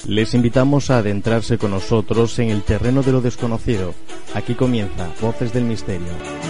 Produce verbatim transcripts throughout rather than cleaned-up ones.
Les invitamos a adentrarse con nosotros en el terreno de lo desconocido. Aquí comienza Voces del Misterio.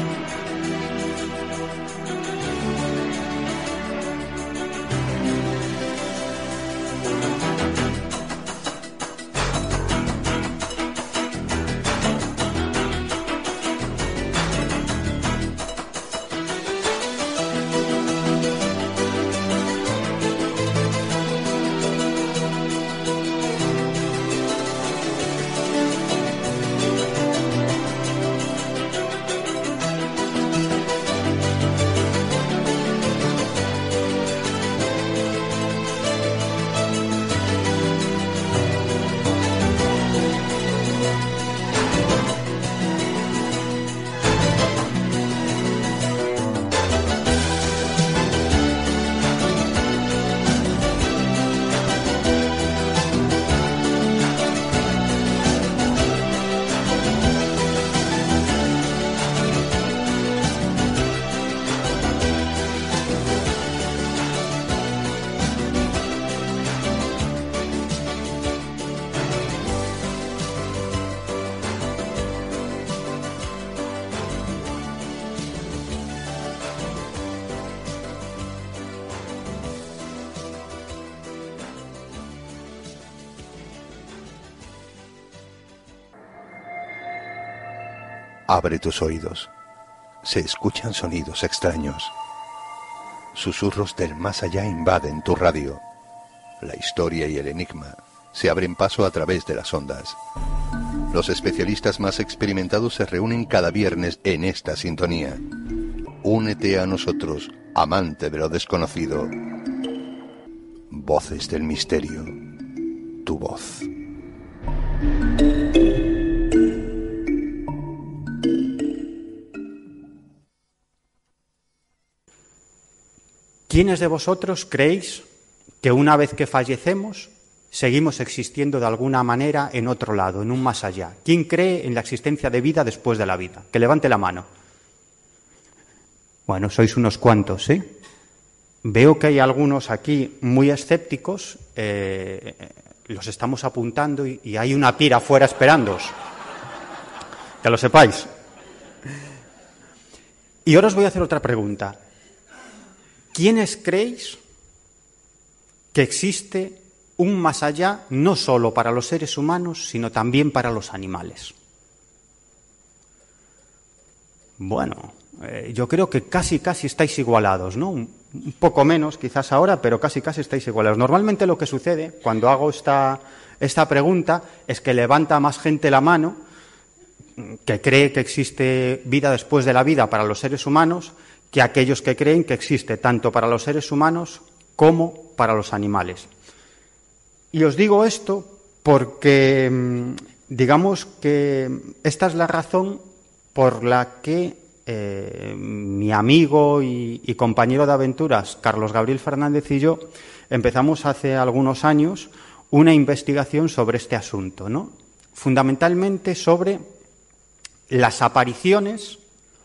Abre tus oídos. Se escuchan sonidos extraños. Susurros del más allá invaden tu radio. La historia y el enigma se abren paso a través de las ondas. Los especialistas más experimentados se reúnen cada viernes en esta sintonía. Únete a nosotros, amante de lo desconocido. Voces del Misterio. Tu voz. ¿Quiénes de vosotros creéis que una vez que fallecemos seguimos existiendo de alguna manera en otro lado, en un más allá? ¿Quién cree en la existencia de vida después de la vida? Que levante la mano. Bueno, sois unos cuantos, ¿eh? Veo que hay algunos aquí muy escépticos, eh, los estamos apuntando y, y hay una pira afuera esperándoos. Que lo sepáis. Y ahora os voy a hacer otra pregunta. ¿Quiénes creéis que existe un más allá no solo para los seres humanos, sino también para los animales? Bueno, eh, yo creo que casi, casi estáis igualados, ¿no? Un, un poco menos quizás ahora, pero casi, casi estáis igualados. Normalmente lo que sucede cuando hago esta, esta pregunta es que levanta más gente la mano que cree que existe vida después de la vida para los seres humanos que aquellos que creen que existe tanto para los seres humanos como para los animales. Y os digo esto porque, digamos que esta es la razón por la que eh, mi amigo y, y compañero de aventuras, Carlos Gabriel Fernández y yo, empezamos hace algunos años una investigación sobre este asunto, ¿no? Fundamentalmente sobre las apariciones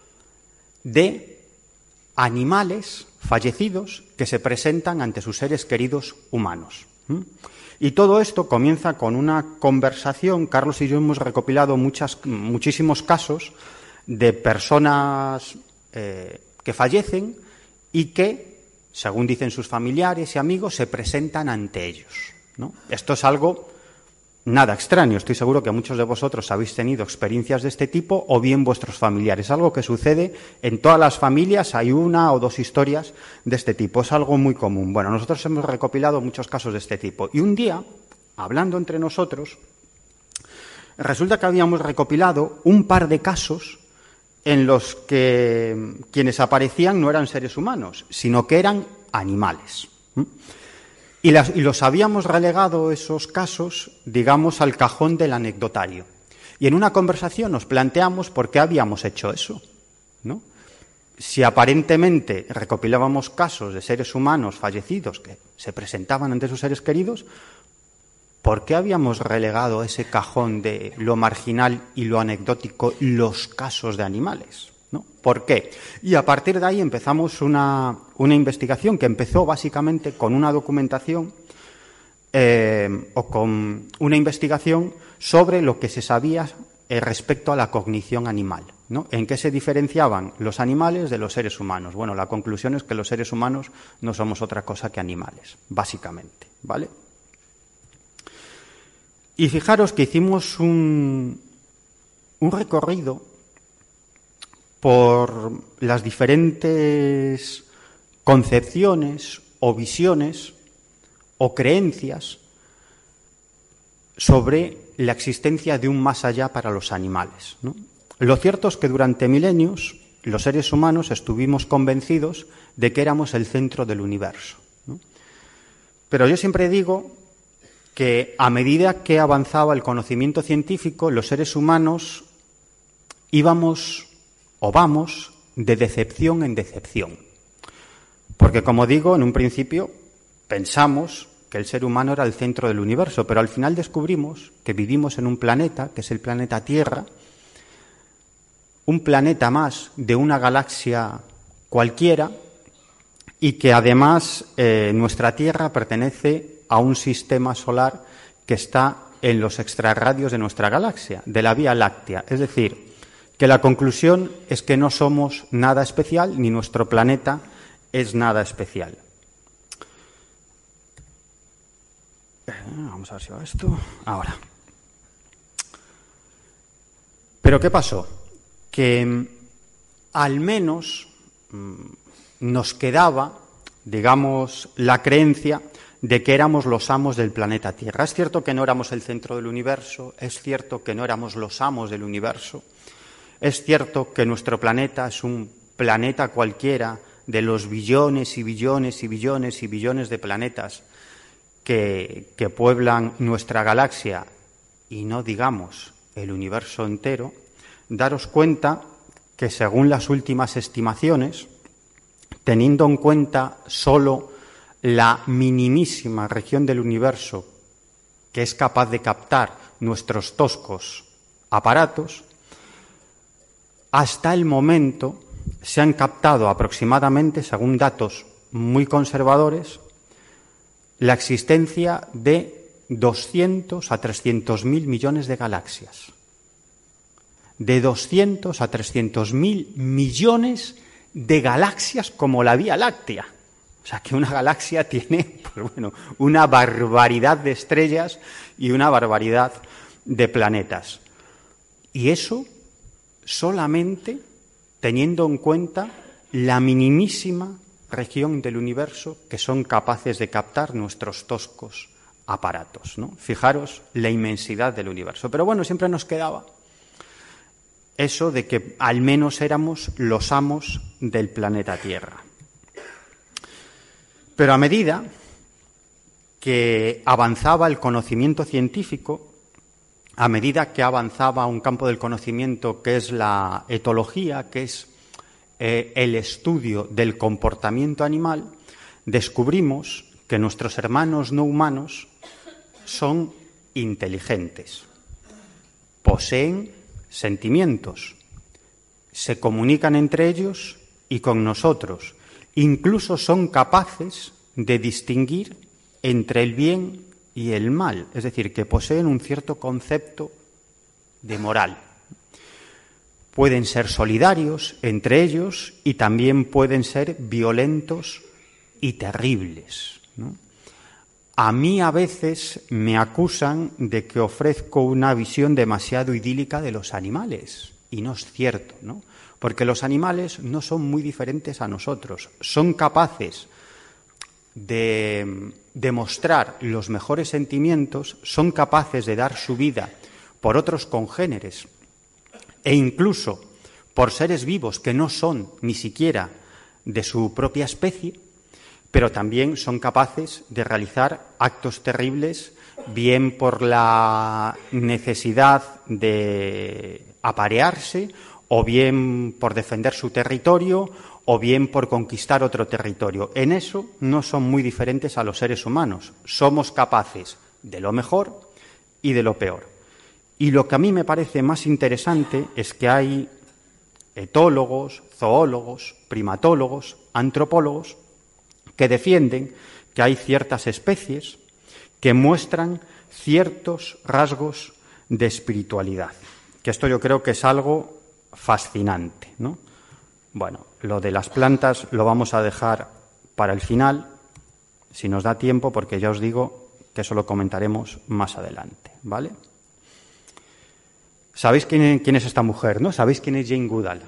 de animales fallecidos que se presentan ante sus seres queridos humanos. ¿Mm? Y todo esto comienza con una conversación. Carlos y yo hemos recopilado muchas, muchísimos casos de personas eh, que fallecen y que, según dicen sus familiares y amigos, se presentan ante ellos, ¿no? Esto es algo nada extraño. Estoy seguro que muchos de vosotros habéis tenido experiencias de este tipo o bien vuestros familiares. Algo que sucede en todas las familias, hay una o dos historias de este tipo. Es algo muy común. Bueno, nosotros hemos recopilado muchos casos de este tipo. Y un día, hablando entre nosotros, resulta que habíamos recopilado un par de casos en los que quienes aparecían no eran seres humanos, sino que eran animales. Y, las, y los habíamos relegado, esos casos, digamos, al cajón del anecdotario. Y en una conversación nos planteamos por qué habíamos hecho eso, ¿no? Si aparentemente recopilábamos casos de seres humanos fallecidos que se presentaban ante sus seres queridos, ¿por qué habíamos relegado a ese cajón de lo marginal y lo anecdótico los casos de animales? ¿No? ¿Por qué? Y a partir de ahí empezamos una, una investigación que empezó básicamente con una documentación eh, o con una investigación sobre lo que se sabía eh, respecto a la cognición animal, ¿no? ¿En qué se diferenciaban los animales de los seres humanos? Bueno, la conclusión es que los seres humanos no somos otra cosa que animales, básicamente, ¿vale? Y fijaros que hicimos un, un recorrido por las diferentes concepciones o visiones o creencias sobre la existencia de un más allá para los animales, ¿no? Lo cierto es que durante milenios los seres humanos estuvimos convencidos de que éramos el centro del universo, ¿no? Pero yo siempre digo que a medida que avanzaba el conocimiento científico, los seres humanos íbamos o vamos de decepción en decepción. Porque, como digo, en un principio pensamos que el ser humano era el centro del universo, pero al final descubrimos que vivimos en un planeta, que es el planeta Tierra, un planeta más de una galaxia cualquiera, y que además eh, nuestra Tierra pertenece a un sistema solar que está en los extrarradios de nuestra galaxia, de la Vía Láctea. Es decir, que la conclusión es que no somos nada especial, ni nuestro planeta es nada especial. Vamos a ver si va esto. Ahora. Pero ¿qué pasó? Que al menos mmm, nos quedaba, digamos, la creencia de que éramos los amos del planeta Tierra. Es cierto que no éramos el centro del universo, es cierto que no éramos los amos del universo, es cierto que nuestro planeta es un planeta cualquiera de los billones y billones y billones y billones de planetas que, que pueblan nuestra galaxia y no digamos el universo entero. Daros cuenta que según las últimas estimaciones, teniendo en cuenta solo la minimísima región del universo que es capaz de captar nuestros toscos aparatos, hasta el momento se han captado aproximadamente, según datos muy conservadores, la existencia de doscientos a trescientos mil millones de galaxias. De doscientos a trescientos mil millones de galaxias como la Vía Láctea. O sea, que una galaxia tiene, pues bueno, una barbaridad de estrellas y una barbaridad de planetas. Y eso solamente teniendo en cuenta la minimísima región del universo que son capaces de captar nuestros toscos aparatos, ¿no? Fijaros la inmensidad del universo. Pero bueno, siempre nos quedaba eso de que al menos éramos los amos del planeta Tierra. Pero a medida que avanzaba el conocimiento científico, a medida que avanzaba un campo del conocimiento que es la etología, que es eh, el estudio del comportamiento animal, descubrimos que nuestros hermanos no humanos son inteligentes, poseen sentimientos, se comunican entre ellos y con nosotros, incluso son capaces de distinguir entre el bien y el mal, es decir, que poseen un cierto concepto de moral. Pueden ser solidarios entre ellos y también pueden ser violentos y terribles, ¿no? A mí a veces me acusan de que ofrezco una visión demasiado idílica de los animales, y no es cierto, ¿no? Porque los animales no son muy diferentes a nosotros, son capaces de demostrar los mejores sentimientos, son capaces de dar su vida por otros congéneres e incluso por seres vivos que no son ni siquiera de su propia especie, pero también son capaces de realizar actos terribles, bien por la necesidad de aparearse, o bien por defender su territorio, o bien por conquistar otro territorio. En eso no son muy diferentes a los seres humanos. Somos capaces de lo mejor y de lo peor. Y lo que a mí me parece más interesante es que hay etólogos, zoólogos, primatólogos, antropólogos, que defienden que hay ciertas especies que muestran ciertos rasgos de espiritualidad. Que esto yo creo que es algo fascinante, ¿no? Bueno, lo de las plantas lo vamos a dejar para el final, si nos da tiempo, porque ya os digo que eso lo comentaremos más adelante, ¿vale? ¿Sabéis quién, quién es esta mujer, no? ¿Sabéis quién es Jane Goodall?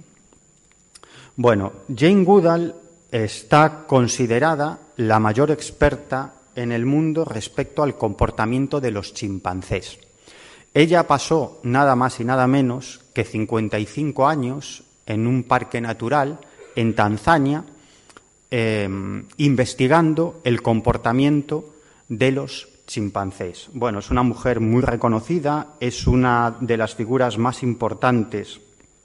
Bueno, Jane Goodall está considerada la mayor experta en el mundo respecto al comportamiento de los chimpancés. Ella pasó nada más y nada menos que cincuenta y cinco años en un parque natural en Tanzania, eh, investigando el comportamiento de los chimpancés. Bueno, es una mujer muy reconocida, es una de las figuras más importantes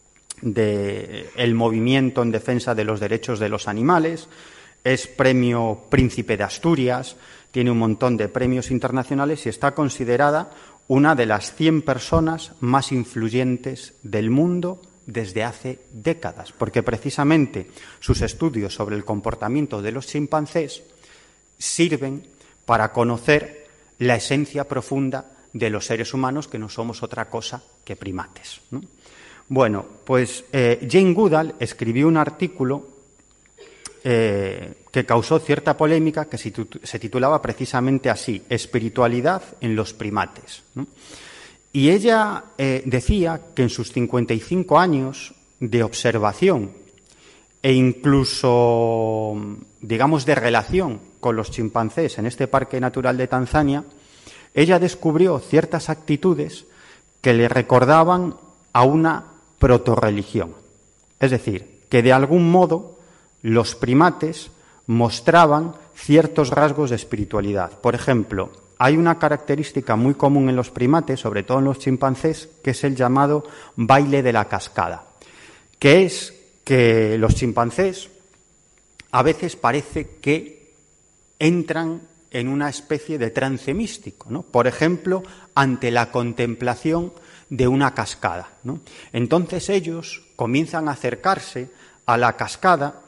del movimiento en defensa de los derechos de los animales, es premio Príncipe de Asturias, tiene un montón de premios internacionales y está considerada una de las cien personas más influyentes del mundo desde hace décadas, porque precisamente sus estudios sobre el comportamiento de los chimpancés sirven para conocer la esencia profunda de los seres humanos, que no somos otra cosa que primates, ¿no? Bueno, pues eh, Jane Goodall escribió un artículo eh, que causó cierta polémica, que se titulaba precisamente así: Espiritualidad en los primates, ¿no? Y ella eh, decía que en sus cincuenta y cinco años de observación e incluso, digamos, de relación con los chimpancés en este parque natural de Tanzania, ella descubrió ciertas actitudes que le recordaban a una protorreligión. Es decir, que de algún modo los primates mostraban ciertos rasgos de espiritualidad. Por ejemplo, hay una característica muy común en los primates, sobre todo en los chimpancés, que es el llamado baile de la cascada, que es que los chimpancés a veces parece que entran en una especie de trance místico, ¿no? Por ejemplo, ante la contemplación de una cascada, ¿no? Entonces ellos comienzan a acercarse a la cascada,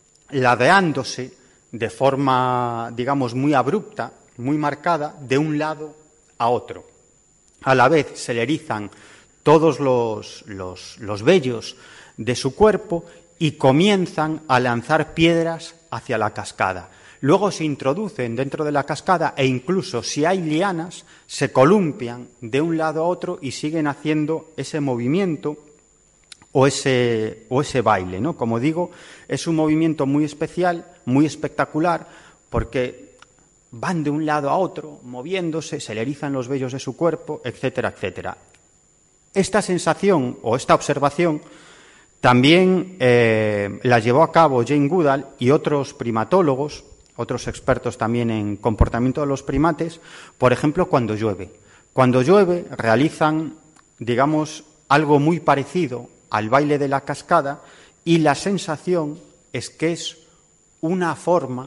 ladeándose de forma, digamos, muy abrupta, muy marcada, de un lado a otro. A la vez se le erizan todos los, los, los vellos de su cuerpo y comienzan a lanzar piedras hacia la cascada. Luego se introducen dentro de la cascada e incluso si hay lianas se columpian de un lado a otro y siguen haciendo ese movimiento o ese, o ese baile, ¿no? Como digo, es un movimiento muy especial, muy espectacular, porque van de un lado a otro moviéndose, se le erizan los vellos de su cuerpo, etcétera, etcétera. Esta sensación o esta observación también eh, la llevó a cabo Jane Goodall y otros primatólogos, otros expertos también en comportamiento de los primates, por ejemplo, cuando llueve. Cuando llueve realizan, digamos, algo muy parecido al baile de la cascada y la sensación es que es una forma,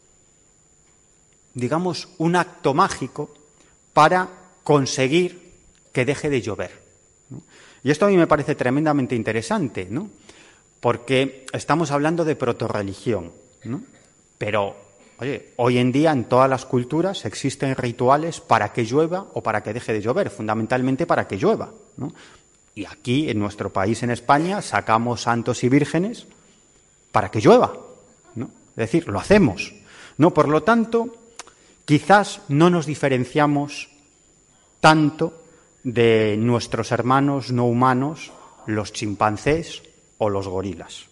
digamos, un acto mágico para conseguir que deje de llover, ¿no? Y esto a mí me parece tremendamente interesante, ¿no? Porque estamos hablando de protorreligión, ¿no? Pero, oye, hoy en día en todas las culturas existen rituales para que llueva o para que deje de llover, fundamentalmente para que llueva, ¿no? Y aquí, en nuestro país, en España, sacamos santos y vírgenes para que llueva, ¿no? Es decir, lo hacemos, ¿no? Por lo tanto, quizás no nos diferenciamos tanto de nuestros hermanos no humanos, los chimpancés o los gorilas.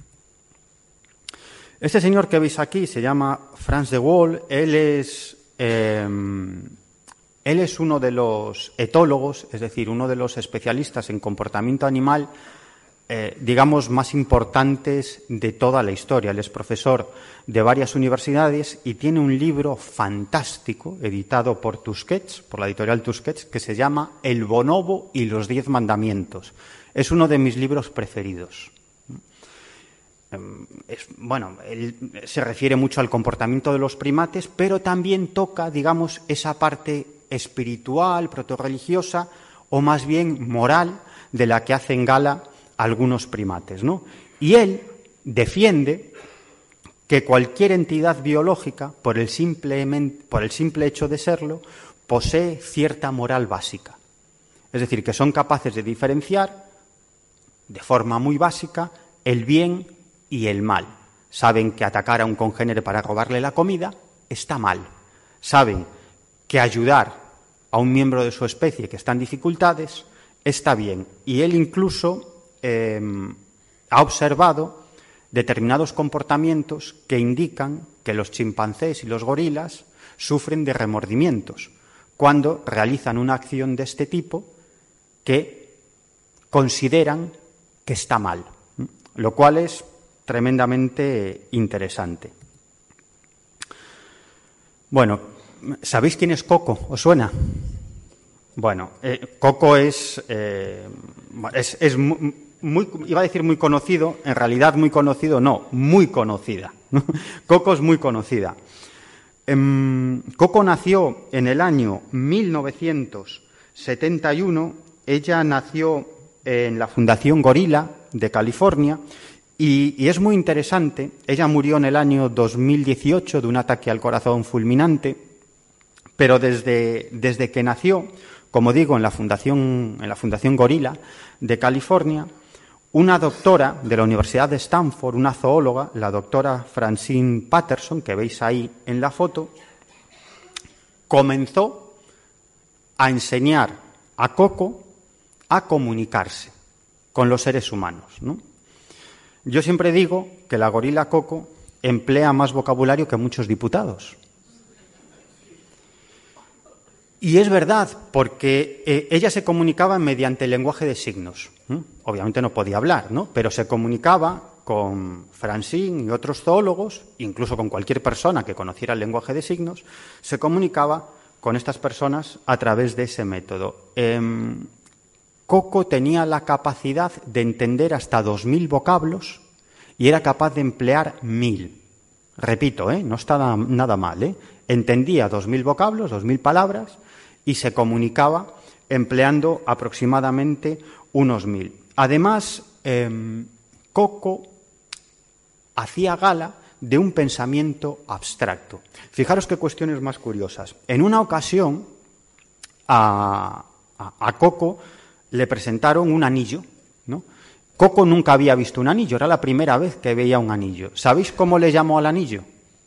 Este señor que veis aquí se llama Frans de Waal. Él es, eh, él es uno de los etólogos, es decir, uno de los especialistas en comportamiento animal, eh, digamos, más importantes de toda la historia. Él es profesor de varias universidades y tiene un libro fantástico, editado por Tusquets, por la editorial Tusquets, que se llama El bonobo y los diez mandamientos. Es uno de mis libros preferidos. Es, bueno, él se refiere mucho al comportamiento de los primates, pero también toca, digamos, esa parte espiritual, protorreligiosa, o más bien moral, de la que hacen gala algunos primates, ¿no? Y él defiende que cualquier entidad biológica, por el simple, por el simple hecho de serlo, posee cierta moral básica. Es decir, que son capaces de diferenciar, de forma muy básica, el bien y el mal. Saben que atacar a un congénere para robarle la comida está mal. Saben que ayudar a un miembro de su especie que está en dificultades está bien. Y él incluso eh, ha observado determinados comportamientos que indican que los chimpancés y los gorilas sufren de remordimientos cuando realizan una acción de este tipo que consideran que está mal, lo cual es tremendamente interesante. Bueno, ¿sabéis quién es Coco? ¿Os suena? Bueno, eh, Coco es, eh, es, es muy, muy, iba a decir muy conocido, en realidad muy conocido, no, muy conocida. Coco es muy conocida. Eh, Coco nació en el año mil novecientos setenta y uno, ella nació en la Fundación Gorila de California y, y es muy interesante, ella murió en el año dos mil dieciocho de un ataque al corazón fulminante, pero desde, desde que nació, como digo, en la Fundación, en la Fundación Gorila de California, una doctora de la Universidad de Stanford, una zoóloga, la doctora Francine Patterson, que veis ahí en la foto, comenzó a enseñar a Coco a comunicarse con los seres humanos, ¿no? Yo siempre digo que la gorila Coco emplea más vocabulario que muchos diputados. Y es verdad, porque eh, ella se comunicaba mediante el lenguaje de signos. ¿eh? Obviamente no podía hablar, ¿no? Pero se comunicaba con Francine y otros zoólogos, incluso con cualquier persona que conociera el lenguaje de signos, se comunicaba con estas personas a través de ese método. Eh, Coco tenía la capacidad de entender hasta dos mil vocablos y era capaz de emplear mil. Repito, ¿eh? No está nada mal, ¿eh? Entendía dos mil vocablos, dos mil palabras y se comunicaba empleando aproximadamente unos mil. Además, eh, Coco hacía gala de un pensamiento abstracto. Fijaros qué cuestiones más curiosas. En una ocasión, a, a, a Coco le presentaron un anillo, ¿no? Coco nunca había visto un anillo, era la primera vez que veía un anillo. ¿Sabéis cómo le llamó al anillo?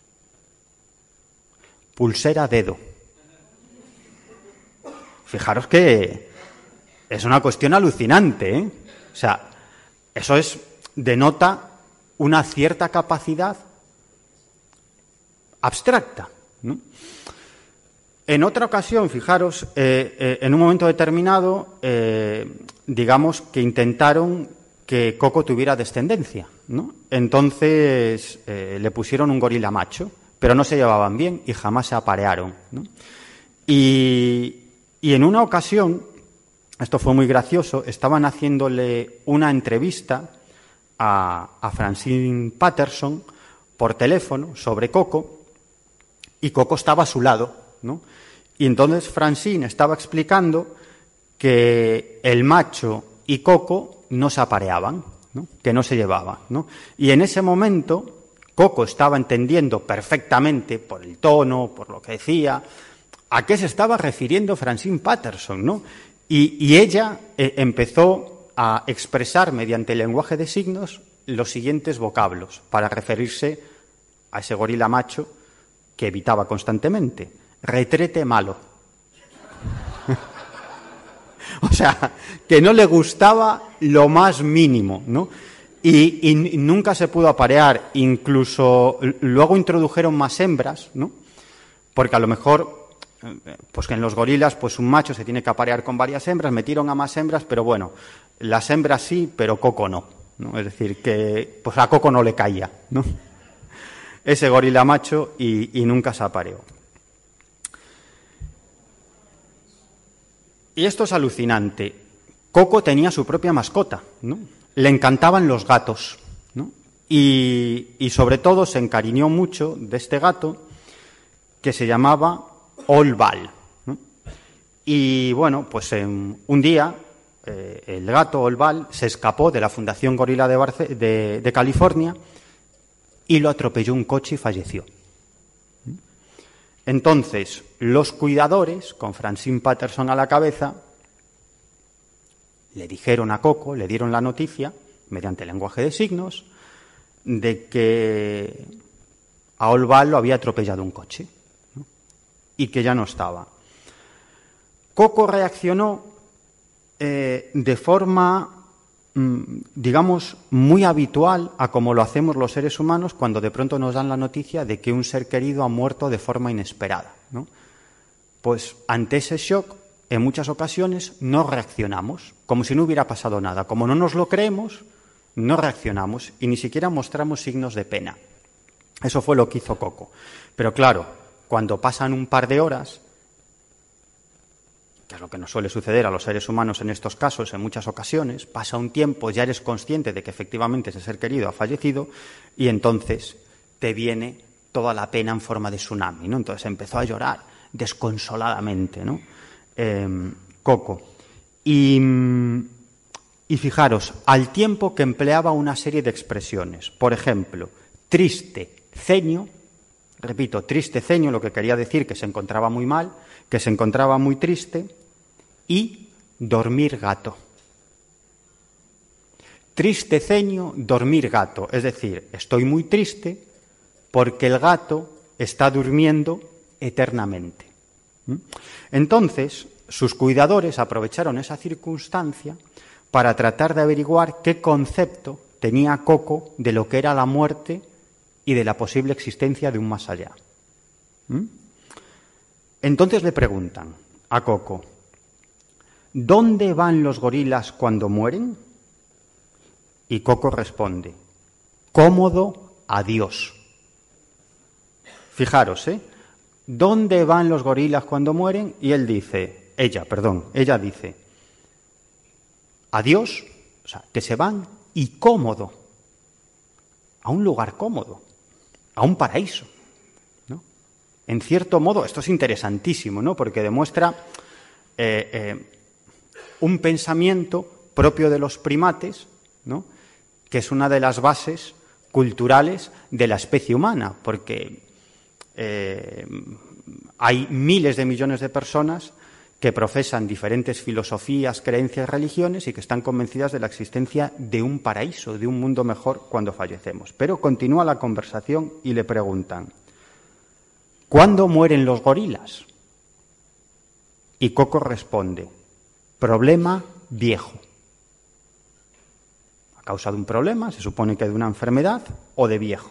Pulsera dedo. Fijaros que es una cuestión alucinante, ¿eh? O sea, eso es, denota una cierta capacidad abstracta, ¿no? En otra ocasión, fijaros, eh, eh, en un momento determinado, eh, digamos que intentaron que Coco tuviera descendencia, ¿no? Entonces eh, le pusieron un gorila macho, pero no se llevaban bien y jamás se aparearon, ¿no? Y, y en una ocasión, esto fue muy gracioso, estaban haciéndole una entrevista a, a Francine Patterson por teléfono sobre Coco y Coco estaba a su lado, ¿no? Y entonces Francine estaba explicando que el macho y Coco no se apareaban, ¿no? Que no se llevaban, ¿no? Y en ese momento Coco estaba entendiendo perfectamente por el tono, por lo que decía, a qué se estaba refiriendo Francine Patterson, ¿no? Y, y ella eh, empezó a expresar mediante el lenguaje de signos los siguientes vocablos para referirse a ese gorila macho que evitaba constantemente. Retrete malo. O sea, que no le gustaba lo más mínimo, ¿no? Y, y nunca se pudo aparear. Incluso luego introdujeron más hembras, ¿no? Porque a lo mejor, pues que en los gorilas, pues un macho se tiene que aparear con varias hembras. Metieron a más hembras, pero bueno, las hembras sí, pero Coco no, ¿no? Es decir, que pues a Coco no le caía, ¿no? Ese gorila macho y, y nunca se apareó. Y esto es alucinante. Coco tenía su propia mascota, ¿no? Le encantaban los gatos, ¿no? Y, y sobre todo se encariñó mucho de este gato que se llamaba Olval, ¿no? Y bueno, pues en, un día eh, el gato Olval se escapó de la Fundación Gorila de, Barce- de, de California y lo atropelló un coche y falleció. Entonces, los cuidadores, con Francine Patterson a la cabeza, le dijeron a Coco, le dieron la noticia, mediante lenguaje de signos, de que a Olval lo había atropellado un coche, ¿no? Y que ya no estaba. Coco reaccionó eh, de forma, mm, digamos, muy habitual a como lo hacemos los seres humanos cuando de pronto nos dan la noticia de que un ser querido ha muerto de forma inesperada, ¿no? Pues ante ese shock, en muchas ocasiones no reaccionamos, como si no hubiera pasado nada. Como no nos lo creemos, no reaccionamos y ni siquiera mostramos signos de pena. Eso fue lo que hizo Coco. Pero claro, cuando pasan un par de horas, que es lo que nos suele suceder a los seres humanos en estos casos, en muchas ocasiones, pasa un tiempo, ya eres consciente de que efectivamente ese ser querido ha fallecido y entonces te viene toda la pena en forma de tsunami, ¿no? Entonces empezó a llorar desconsoladamente, ¿no? Eh, Coco. Y, y fijaros, al tiempo que empleaba una serie de expresiones, por ejemplo, triste, ceño, repito, triste ceño, lo que quería decir que se encontraba muy mal, que se encontraba muy triste, y dormir gato. Triste ceño, dormir gato, es decir, estoy muy triste porque el gato está durmiendo eternamente. Entonces, sus cuidadores aprovecharon esa circunstancia para tratar de averiguar qué concepto tenía Coco de lo que era la muerte y de la posible existencia de un más allá. ¿Mm? Entonces le preguntan a Coco, ¿dónde van los gorilas cuando mueren? Y Coco responde, cómodo, adiós. Fijaros, ¿eh? ¿Dónde van los gorilas cuando mueren? Y él dice, ella, perdón, ella dice, adiós, o sea, que se van y cómodo, a un lugar cómodo, a un paraíso, ¿no? En cierto modo, esto es interesantísimo, ¿no? Porque demuestra eh, eh, un pensamiento propio de los primates, ¿no? Que es una de las bases culturales de la especie humana, porque eh, hay miles de millones de personas que profesan diferentes filosofías, creencias, religiones y que están convencidas de la existencia de un paraíso, de un mundo mejor cuando fallecemos. Pero continúa la conversación y le preguntan, ¿cuándo mueren los gorilas? Y Coco responde, problema viejo. A causa de un problema, se supone que de una enfermedad o de viejo.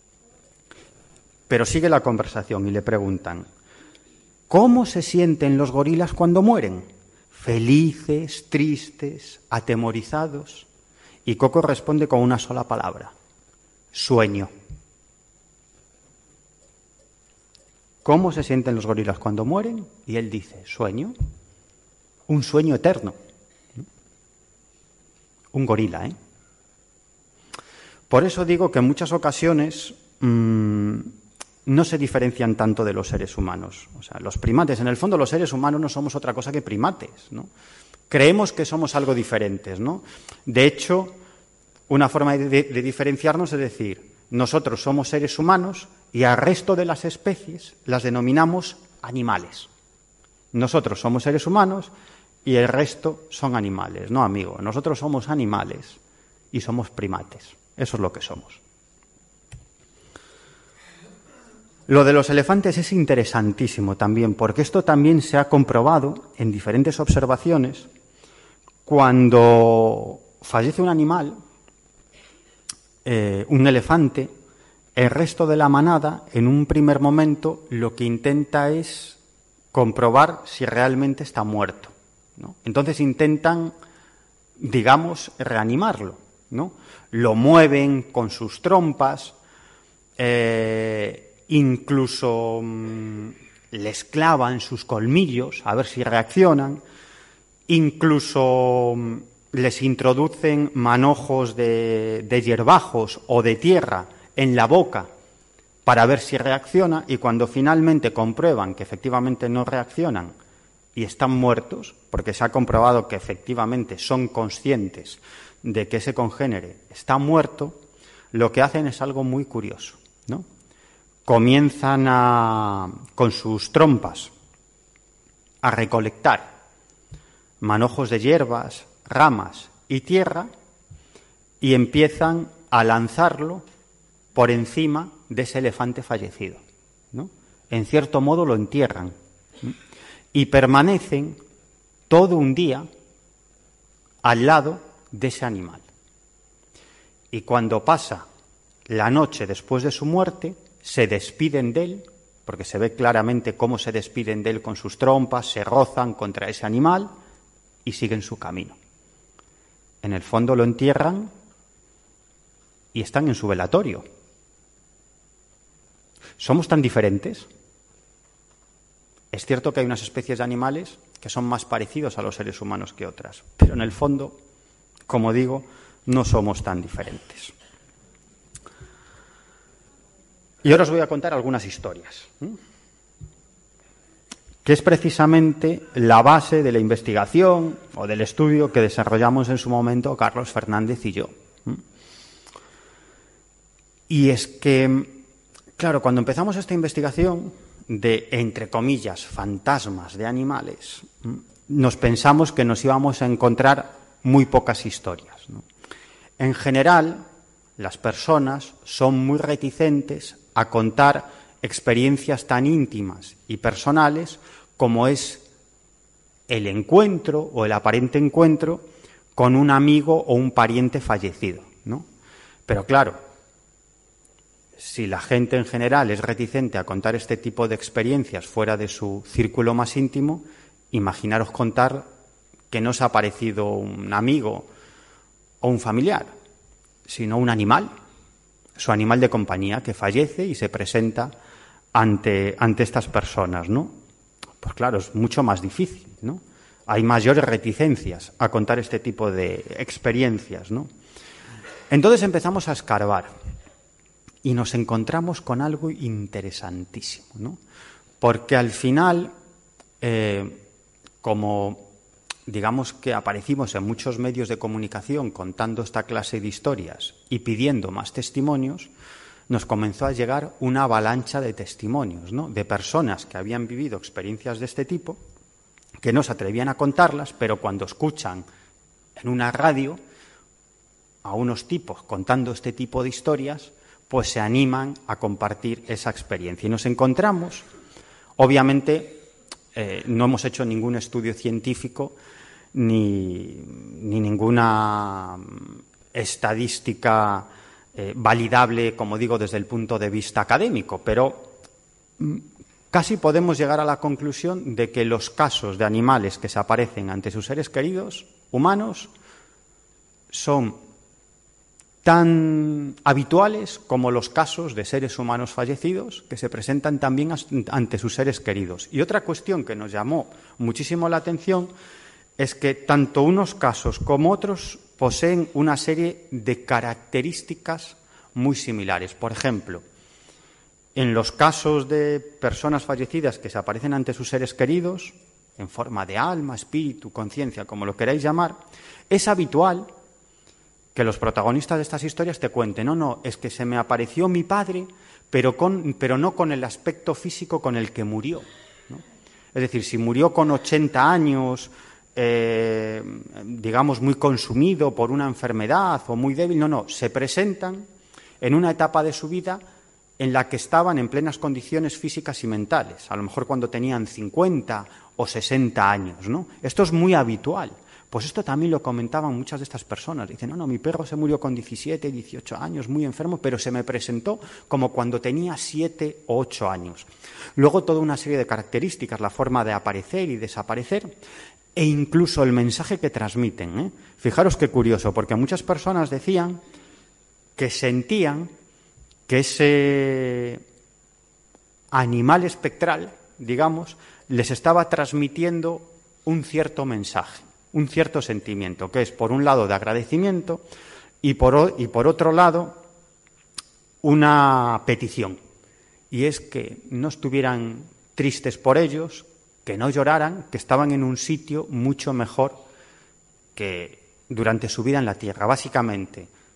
Pero sigue la conversación y le preguntan, ¿cómo se sienten los gorilas cuando mueren? ¿Felices, tristes, atemorizados? Y Coco responde con una sola palabra, sueño. ¿Cómo se sienten los gorilas cuando mueren? Y él dice, sueño, un sueño eterno. Un gorila, ¿eh? Por eso digo que en muchas ocasiones mmm, no se diferencian tanto de los seres humanos. O sea, los primates, en el fondo los seres humanos no somos otra cosa que primates, ¿no? Creemos que somos algo diferentes, ¿no? De hecho, una forma de, de, de diferenciarnos es decir, nosotros somos seres humanos y al resto de las especies las denominamos animales. Nosotros somos seres humanos y el resto son animales. No, amigo, nosotros somos animales y somos primates. Eso es lo que somos. Lo de los elefantes es interesantísimo también, porque esto también se ha comprobado en diferentes observaciones. Cuando fallece un animal, eh, un elefante, el resto de la manada, en un primer momento, lo que intenta es comprobar si realmente está muerto, ¿no? Entonces intentan, digamos, reanimarlo, ¿no? Lo mueven con sus trompas, eh, incluso mmm, les clavan sus colmillos a ver si reaccionan, incluso mmm, les introducen manojos de, de hierbajos o de tierra en la boca para ver si reacciona, y cuando finalmente comprueban que efectivamente no reaccionan y están muertos, porque se ha comprobado que efectivamente son conscientes de que ese congénere está muerto, lo que hacen es algo muy curioso, ¿no? Comienzan a, con sus trompas a recolectar manojos de hierbas, ramas y tierra y empiezan a lanzarlo por encima de ese elefante fallecido, ¿no? En cierto modo lo entierran, ¿no? Y permanecen todo un día al lado de ese animal. Y cuando pasa la noche después de su muerte, se despiden de él, porque se ve claramente cómo se despiden de él con sus trompas, se rozan contra ese animal y siguen su camino. En el fondo lo entierran y están en su velatorio. ¿Somos tan diferentes? Es cierto que hay unas especies de animales que son más parecidos a los seres humanos que otras, pero en el fondo, como digo, no somos tan diferentes. Y ahora os voy a contar algunas historias, ¿eh? que es precisamente la base de la investigación o del estudio que desarrollamos en su momento Carlos Fernández y yo. ¿eh? Y es que, claro, cuando empezamos esta investigación de, entre comillas, fantasmas de animales, ¿eh? nos pensamos que nos íbamos a encontrar muy pocas historias, ¿no? En general, las personas son muy reticentes a contar experiencias tan íntimas y personales como es el encuentro o el aparente encuentro con un amigo o un pariente fallecido, ¿no? Pero claro, si la gente en general es reticente a contar este tipo de experiencias fuera de su círculo más íntimo, imaginaros contar que no os ha aparecido un amigo o un familiar, sino un animal, su animal de compañía que fallece y se presenta ante, ante estas personas, ¿no? Pues claro, es mucho más difícil, ¿no? Hay mayores reticencias a contar este tipo de experiencias, ¿no? Entonces empezamos a escarbar y nos encontramos con algo interesantísimo, ¿no? Porque al final, eh, como digamos que aparecimos en muchos medios de comunicación contando esta clase de historias y pidiendo más testimonios, nos comenzó a llegar una avalancha de testimonios, ¿no? De personas que habían vivido experiencias de este tipo, que no se atrevían a contarlas, pero cuando escuchan en una radio a unos tipos contando este tipo de historias, pues se animan a compartir esa experiencia. Y nos encontramos, obviamente, eh, no hemos hecho ningún estudio científico ni, ni ninguna estadística eh, validable, como digo, desde el punto de vista académico, pero casi podemos llegar a la conclusión de que los casos de animales que se aparecen ante sus seres queridos, humanos, son tan habituales como los casos de seres humanos fallecidos que se presentan también ante sus seres queridos. Y otra cuestión que nos llamó muchísimo la atención es que tanto unos casos como otros poseen una serie de características muy similares. Por ejemplo, en los casos de personas fallecidas que se aparecen ante sus seres queridos, en forma de alma, espíritu, conciencia, como lo queráis llamar, es habitual que los protagonistas de estas historias te cuenten, no, no, es que se me apareció mi padre, pero, con, pero no con el aspecto físico con el que murió, ¿no? Es decir, si murió con ochenta años, eh, digamos, muy consumido por una enfermedad o muy débil, no, no, se presentan en una etapa de su vida en la que estaban en plenas condiciones físicas y mentales, a lo mejor cuando tenían cincuenta o sesenta años, ¿no? Esto es muy habitual. Pues esto también lo comentaban muchas de estas personas. Dicen, no, no, mi perro se murió con diecisiete, dieciocho años, muy enfermo, pero se me presentó como cuando tenía siete o ocho años. Luego toda una serie de características, la forma de aparecer y desaparecer, e incluso el mensaje que transmiten, ¿eh? Fijaros qué curioso, porque muchas personas decían que sentían que ese animal espectral, digamos, les estaba transmitiendo un cierto mensaje, un cierto sentimiento, que es, por un lado, de agradecimiento y por, y por otro lado, una petición. Y es que no estuvieran tristes por ellos, que no lloraran, que estaban en un sitio mucho mejor que durante su vida en la tierra. Básicamente,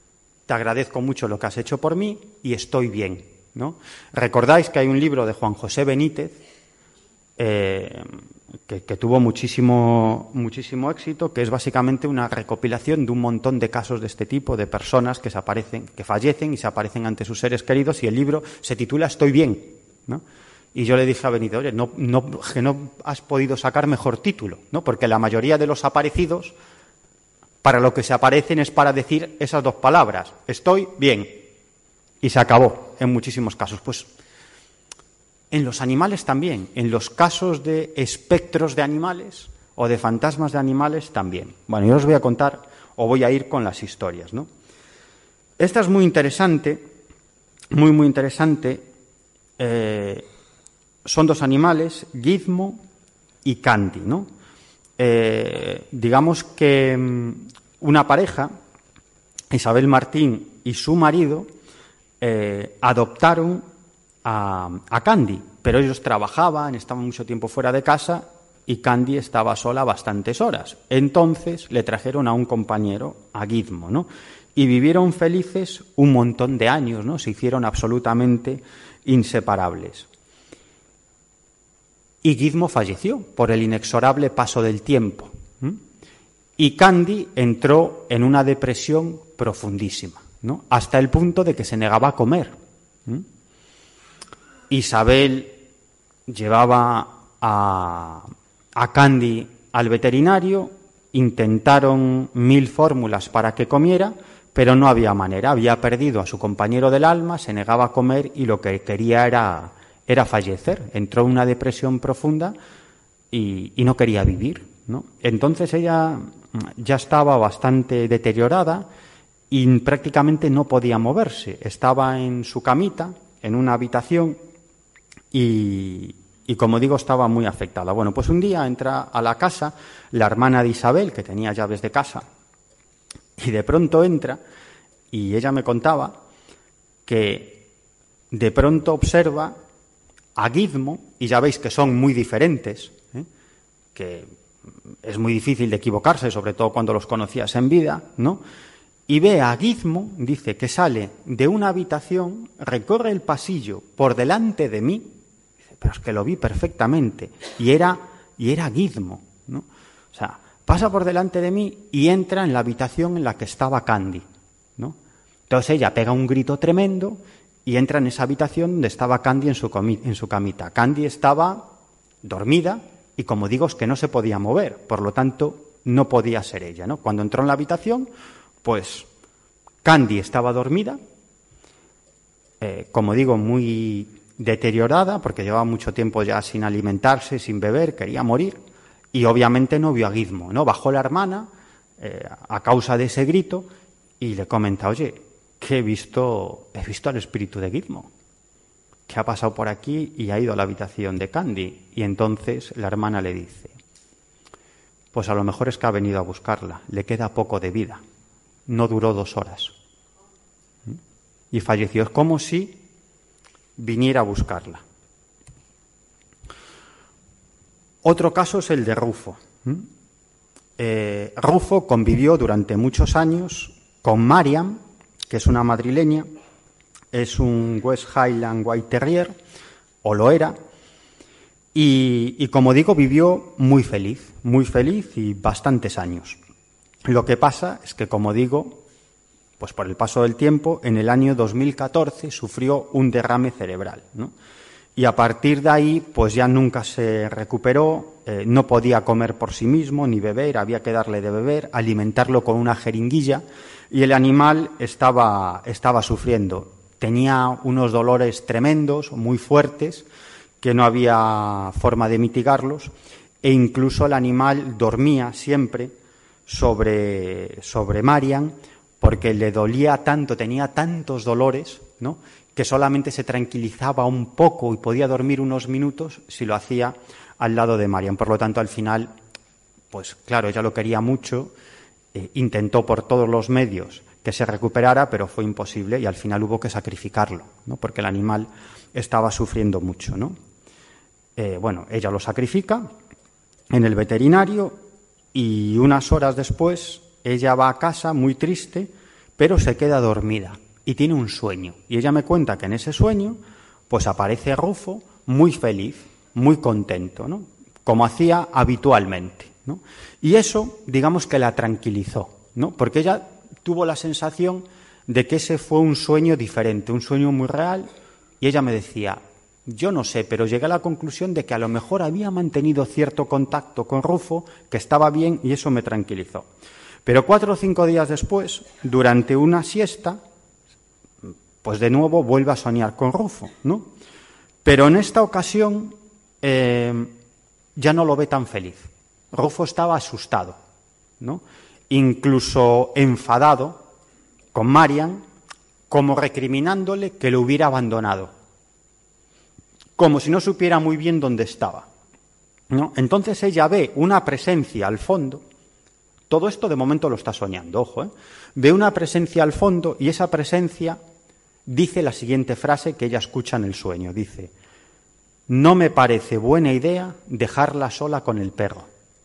te agradezco mucho lo que has hecho por mí y estoy bien, ¿no? Recordáis que hay un libro de Juan José Benítez eh, que, que tuvo muchísimo, muchísimo éxito, que es básicamente una recopilación de un montón de casos de este tipo, de personas que se aparecen, que fallecen y se aparecen ante sus seres queridos, y el libro se titula Estoy bien, ¿no? Y yo le dije a Benítez, oye, no, no, que no has podido sacar mejor título, ¿no? Porque la mayoría de los aparecidos, para lo que se aparecen es para decir esas dos palabras, estoy bien, y se acabó en muchísimos casos. Pues en los animales también, en los casos de espectros de animales o de fantasmas de animales también. Bueno, yo os voy a contar, o voy a ir con las historias, ¿no? Esta es muy interesante, muy, muy interesante. Eh, son dos animales, Gizmo y Candy, ¿no? Eh, digamos que una pareja, Isabel Martín y su marido, eh, adoptaron A, a Candy, pero ellos trabajaban, estaban mucho tiempo fuera de casa y Candy estaba sola bastantes horas. Entonces le trajeron a un compañero, a Gizmo, ¿no? Y vivieron felices un montón de años, ¿no? Se hicieron absolutamente inseparables. Y Gizmo falleció por el inexorable paso del tiempo. ¿Mm? Y Candy entró en una depresión profundísima, ¿no? Hasta el punto de que se negaba a comer. ¿Mm? Isabel llevaba a, a Candy al veterinario, intentaron mil fórmulas para que comiera, pero no había manera. Había perdido a su compañero del alma, se negaba a comer y lo que quería era, era fallecer. Entró en una depresión profunda y, y no quería vivir, ¿no? Entonces ella ya estaba bastante deteriorada y prácticamente no podía moverse. Estaba en su camita, en una habitación, Y, y, como digo, estaba muy afectada. Bueno, pues un día entra a la casa la hermana de Isabel, que tenía llaves de casa, y de pronto entra, y ella me contaba que de pronto observa a Gizmo, y ya veis que son muy diferentes, ¿eh? Que es muy difícil de equivocarse, sobre todo cuando los conocías en vida, ¿no? Y ve a Gizmo, dice, que sale de una habitación, recorre el pasillo por delante de mí, pero es que lo vi perfectamente, y era, y era Gizmo, ¿no? O sea, pasa por delante de mí y entra en la habitación en la que estaba Candy, ¿no? Entonces ella pega un grito tremendo y entra en esa habitación donde estaba Candy en su, comi- en su camita. Candy estaba dormida y, como digo, es que no se podía mover, por lo tanto no podía ser ella, ¿no? Cuando entró en la habitación, pues Candy estaba dormida, eh, como digo, muy deteriorada, porque llevaba mucho tiempo ya sin alimentarse, sin beber, quería morir, y obviamente no vio a Gizmo, ¿no? Bajó la hermana eh, a causa de ese grito y le comenta, oye, que he visto, he visto al espíritu de Gizmo, que ha pasado por aquí y ha ido a la habitación de Candy. Y entonces la hermana le dice, pues a lo mejor es que ha venido a buscarla, le queda poco de vida, no duró dos horas. Y falleció. Es como si viniera a buscarla. Otro caso es el de Rufo. Eh, Rufo convivió durante muchos años con Mariam, que es una madrileña, es un West Highland White Terrier, o lo era, y, y como digo, vivió muy feliz, muy feliz y bastantes años. Lo que pasa es que, como digo, pues por el paso del tiempo, en el año dos mil catorce sufrió un derrame cerebral, ¿no? Y a partir de ahí, pues ya nunca se recuperó, eh, no podía comer por sí mismo ni beber, había que darle de beber, alimentarlo con una jeringuilla, y el animal estaba, estaba sufriendo. Tenía unos dolores tremendos, muy fuertes, que no había forma de mitigarlos, e incluso el animal dormía siempre sobre, sobre Marian, porque le dolía tanto, tenía tantos dolores, ¿no?, que solamente se tranquilizaba un poco y podía dormir unos minutos si lo hacía al lado de Marian. Por lo tanto, al final, pues claro, ella lo quería mucho, eh, intentó por todos los medios que se recuperara, pero fue imposible y al final hubo que sacrificarlo, ¿no?, porque el animal estaba sufriendo mucho, ¿no? Eh, bueno, ella lo sacrifica en el veterinario y unas horas después ella va a casa muy triste pero se queda dormida y tiene un sueño. Y ella me cuenta que en ese sueño pues aparece Rufo muy feliz, muy contento, ¿no? Como hacía habitualmente, ¿no? Y eso, digamos que la tranquilizó, ¿no? Porque ella tuvo la sensación de que ese fue un sueño diferente, un sueño muy real, y ella me decía, yo no sé, pero llegué a la conclusión de que a lo mejor había mantenido cierto contacto con Rufo, que estaba bien, y eso me tranquilizó. Pero cuatro o cinco días después, durante una siesta, pues de nuevo vuelve a soñar con Rufo, ¿no? Pero en esta ocasión eh, ya no lo ve tan feliz. Rufo estaba asustado, ¿no? Incluso enfadado con Marian, como recriminándole que lo hubiera abandonado, como si no supiera muy bien dónde estaba, ¿no? Entonces ella ve una presencia al fondo. Todo esto de momento lo está soñando, ojo, ¿eh? Ve una presencia al fondo y esa presencia dice la siguiente frase que ella escucha en el sueño. Dice, no me parece buena idea dejarla sola con el perro.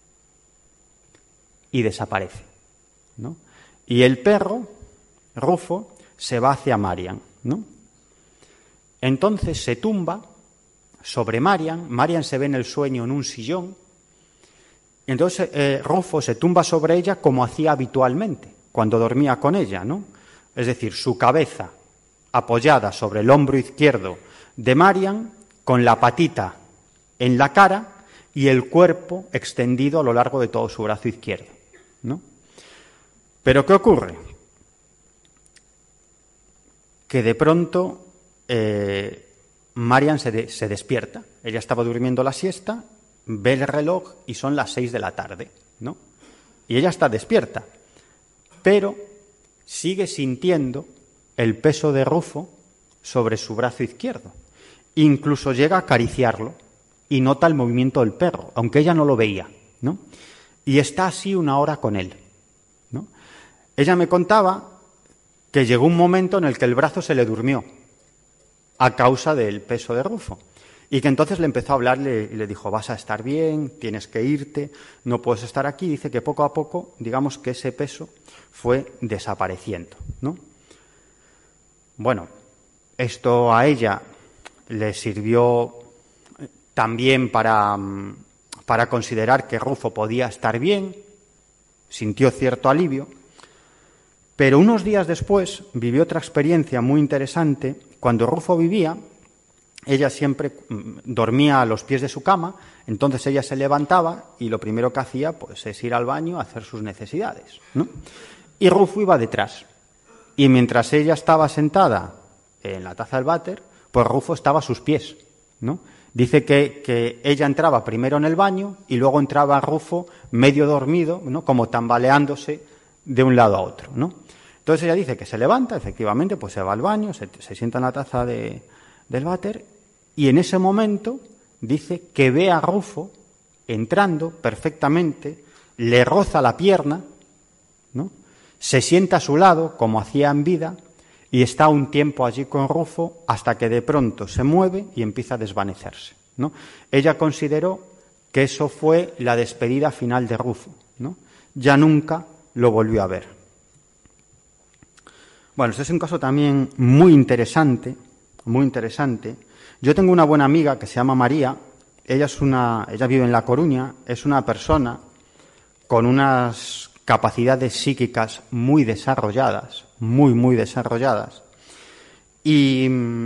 Y desaparece, ¿no? Y el perro, Rufo, se va hacia Marian, ¿no? Entonces se tumba sobre Marian. Marian se ve en el sueño en un sillón. Entonces eh, Rufo se tumba sobre ella como hacía habitualmente cuando dormía con ella, ¿no? Es decir, su cabeza apoyada sobre el hombro izquierdo de Marian, con la patita en la cara y el cuerpo extendido a lo largo de todo su brazo izquierdo, ¿no? Pero ¿qué ocurre? Que de pronto eh, Marian se, de, se despierta. Ella estaba durmiendo la siesta, ve el reloj y son las seis de la tarde, ¿no? Y ella está despierta, pero sigue sintiendo el peso de Rufo sobre su brazo izquierdo. Incluso llega a acariciarlo y nota el movimiento del perro, aunque ella no lo veía, ¿no? Y está así una hora con él, ¿no? Ella me contaba que llegó un momento en el que el brazo se le durmió a causa del peso de Rufo. Y que entonces le empezó a hablarle y le dijo, vas a estar bien, tienes que irte, no puedes estar aquí. Dice que poco a poco, digamos que ese peso fue desapareciendo, ¿no? Bueno, esto a ella le sirvió también para, para considerar que Rufo podía estar bien, sintió cierto alivio, pero unos días después vivió otra experiencia muy interesante. Cuando Rufo vivía, ella siempre dormía a los pies de su cama, entonces ella se levantaba y lo primero que hacía pues es ir al baño a hacer sus necesidades, ¿no? Y Rufo iba detrás. Y mientras ella estaba sentada en la taza del váter, pues Rufo estaba a sus pies, ¿no? Dice que, que ella entraba primero en el baño y luego entraba Rufo medio dormido, ¿no? Como tambaleándose de un lado a otro, ¿no? Entonces ella dice que se levanta, efectivamente, pues se va al baño, se, se sienta en la taza de, del váter y en ese momento dice que ve a Rufo entrando perfectamente, le roza la pierna, ¿no? Se sienta a su lado, como hacía en vida, y está un tiempo allí con Rufo hasta que de pronto se mueve y empieza a desvanecerse, ¿no? Ella consideró que eso fue la despedida final de Rufo, ¿no? Ya nunca lo volvió a ver. Bueno, este es un caso también muy interesante, muy interesante. Yo tengo una buena amiga que se llama María. Ella es una, ella vive en La Coruña, es una persona con unas capacidades psíquicas muy desarrolladas, muy, muy desarrolladas. Y,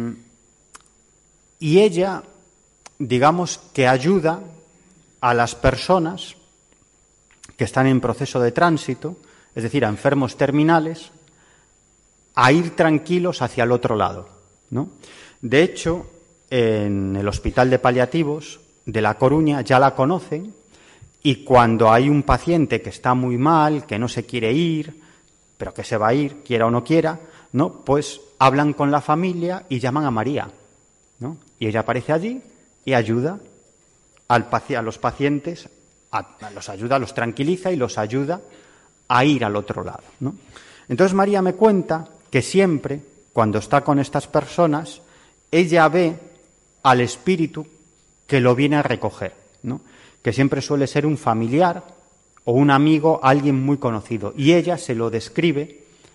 y ella, digamos que ayuda a las personas que están en proceso de tránsito, es decir, a enfermos terminales, a ir tranquilos hacia el otro lado, ¿no? De hecho, en el Hospital de Paliativos de La Coruña ya la conocen y cuando hay un paciente que está muy mal, que no se quiere ir, pero que se va a ir, quiera o no quiera, ¿no? Pues hablan con la familia y llaman a María, ¿no? Y ella aparece allí y ayuda al paci- a los pacientes, a, a los ayuda, los tranquiliza y los ayuda a ir al otro lado, ¿no? Entonces María me cuenta que siempre, cuando está con estas personas, ella ve al espíritu que lo viene a recoger, ¿no? Que siempre suele ser un familiar o un amigo, alguien muy conocido. Y ella se lo describe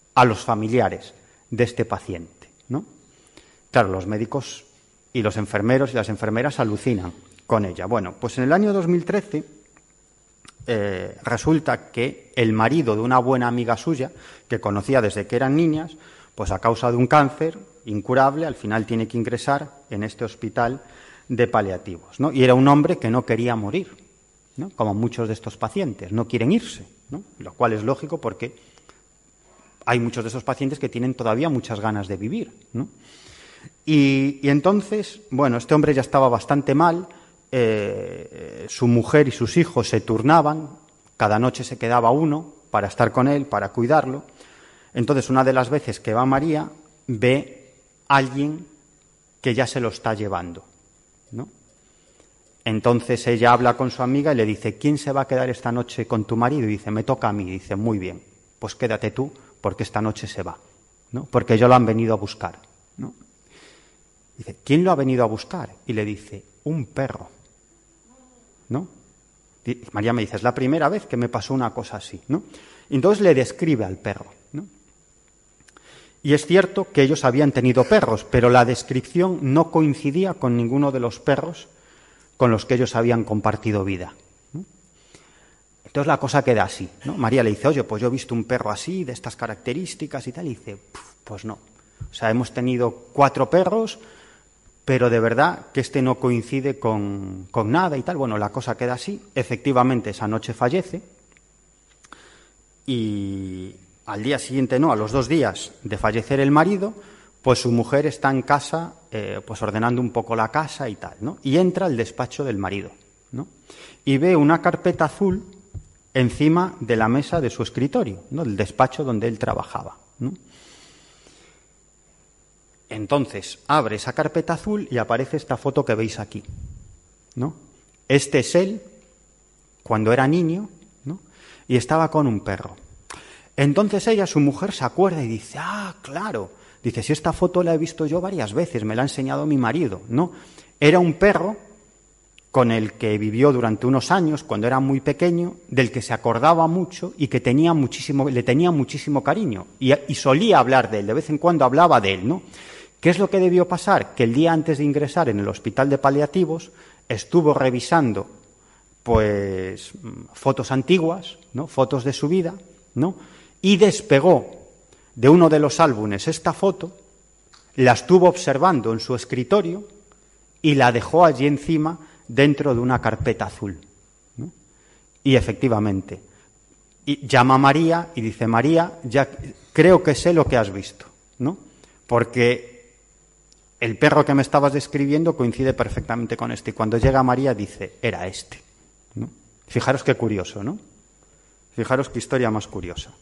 a los familiares de este paciente, ¿no? Claro, los médicos y los enfermeros y las enfermeras alucinan con ella. Bueno, pues en el año dos mil trece eh, resulta que el marido de una buena amiga suya, que conocía desde que eran niñas, pues a causa de un cáncer incurable, al final tiene que ingresar en este hospital de paliativos, ¿no? Y era un hombre que no quería morir, ¿no? Como muchos de estos pacientes, no quieren irse, ¿no? Lo cual es lógico porque hay muchos de esos pacientes que tienen todavía muchas ganas de vivir, ¿no? Y, y entonces, bueno, este hombre ya estaba bastante mal, eh, su mujer y sus hijos se turnaban, cada noche se quedaba uno para estar con él, para cuidarlo. Entonces, una de las veces que va María, ve a alguien que ya se lo está llevando, ¿no? Entonces ella habla con su amiga y le dice: ¿quién se va a quedar esta noche con tu marido? Y dice: me toca a mí. Y dice: muy bien, pues quédate tú, porque esta noche se va, ¿no? Porque ellos lo han venido a buscar, ¿no? Dice: ¿quién lo ha venido a buscar? Y le dice: un perro, ¿no? Y María me dice: es la primera vez que me pasó una cosa así, ¿no? Y entonces le describe al perro, ¿no? Y es cierto que ellos habían tenido perros, pero la descripción no coincidía con ninguno de los perros con los que ellos habían compartido vida, ¿no? Entonces la cosa queda así, ¿no? María le dice: oye, pues yo he visto un perro así, de estas características y tal. Y dice: pues no. O sea, hemos tenido cuatro perros, pero de verdad que este no coincide con, con nada y tal. Bueno, la cosa queda así. Efectivamente, esa noche fallece. Y al día siguiente, no, a los dos días de fallecer el marido, pues su mujer está en casa, eh, pues ordenando un poco la casa y tal, ¿no? Y entra al despacho del marido, ¿no? Y ve una carpeta azul encima de la mesa de su escritorio, ¿no? Del despacho donde él trabajaba, ¿no? Entonces abre esa carpeta azul y aparece esta foto que veis aquí, ¿no? Este es él cuando era niño, ¿no? Y estaba con un perro. Entonces ella, su mujer, se acuerda y dice: ah, claro. Dice: si esta foto la he visto yo varias veces, me la ha enseñado mi marido, ¿no? Era un perro con el que vivió durante unos años, cuando era muy pequeño, del que se acordaba mucho y que tenía muchísimo, le tenía muchísimo cariño. Y, y solía hablar de él, de vez en cuando hablaba de él, ¿no? ¿Qué es lo que debió pasar? Que el día antes de ingresar en el hospital de paliativos estuvo revisando, pues, fotos antiguas, ¿no? Fotos de su vida, ¿no? Y despegó de uno de los álbumes esta foto, la estuvo observando en su escritorio y la dejó allí encima dentro de una carpeta azul, ¿no? Y efectivamente, y llama a María y dice: María, ya creo que sé lo que has visto, ¿no? Porque el perro que me estabas describiendo coincide perfectamente con este. Y cuando llega María dice: era este, ¿no? Fijaros qué curioso, ¿no? Fijaros qué historia más curiosa.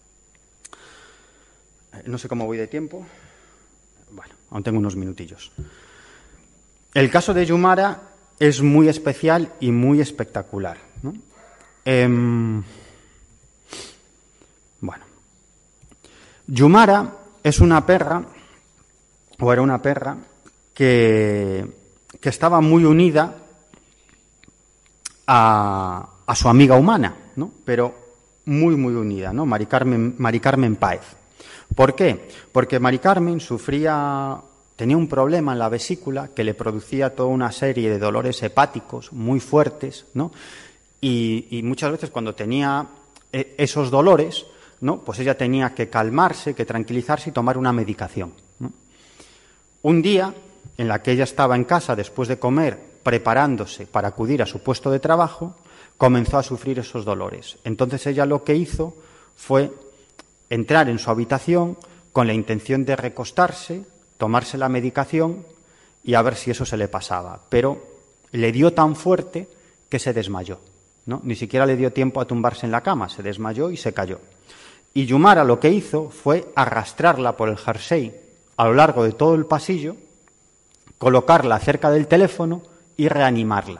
No sé cómo voy de tiempo. Bueno, aún tengo unos minutillos. El caso de Yumara es muy especial y muy espectacular, ¿no? Eh, bueno, Yumara es una perra, o era una perra, que, que estaba muy unida a, a su amiga humana, ¿no? Pero muy, muy unida, ¿no? Mari Carmen, Mari Carmen Páez. ¿Por qué? Porque Mari Carmen sufría, tenía un problema en la vesícula que le producía toda una serie de dolores hepáticos muy fuertes, ¿no? Y, y muchas veces cuando tenía esos dolores, ¿no? Pues ella tenía que calmarse, que tranquilizarse y tomar una medicación, ¿no? Un día en la que ella estaba en casa después de comer, preparándose para acudir a su puesto de trabajo, comenzó a sufrir esos dolores. Entonces ella lo que hizo fue entrar en su habitación con la intención de recostarse, tomarse la medicación y a ver si eso se le pasaba. Pero le dio tan fuerte que se desmayó, ¿no? Ni siquiera le dio tiempo a tumbarse en la cama, se desmayó y se cayó. Y Yumara lo que hizo fue arrastrarla por el jersey a lo largo de todo el pasillo, colocarla cerca del teléfono y reanimarla.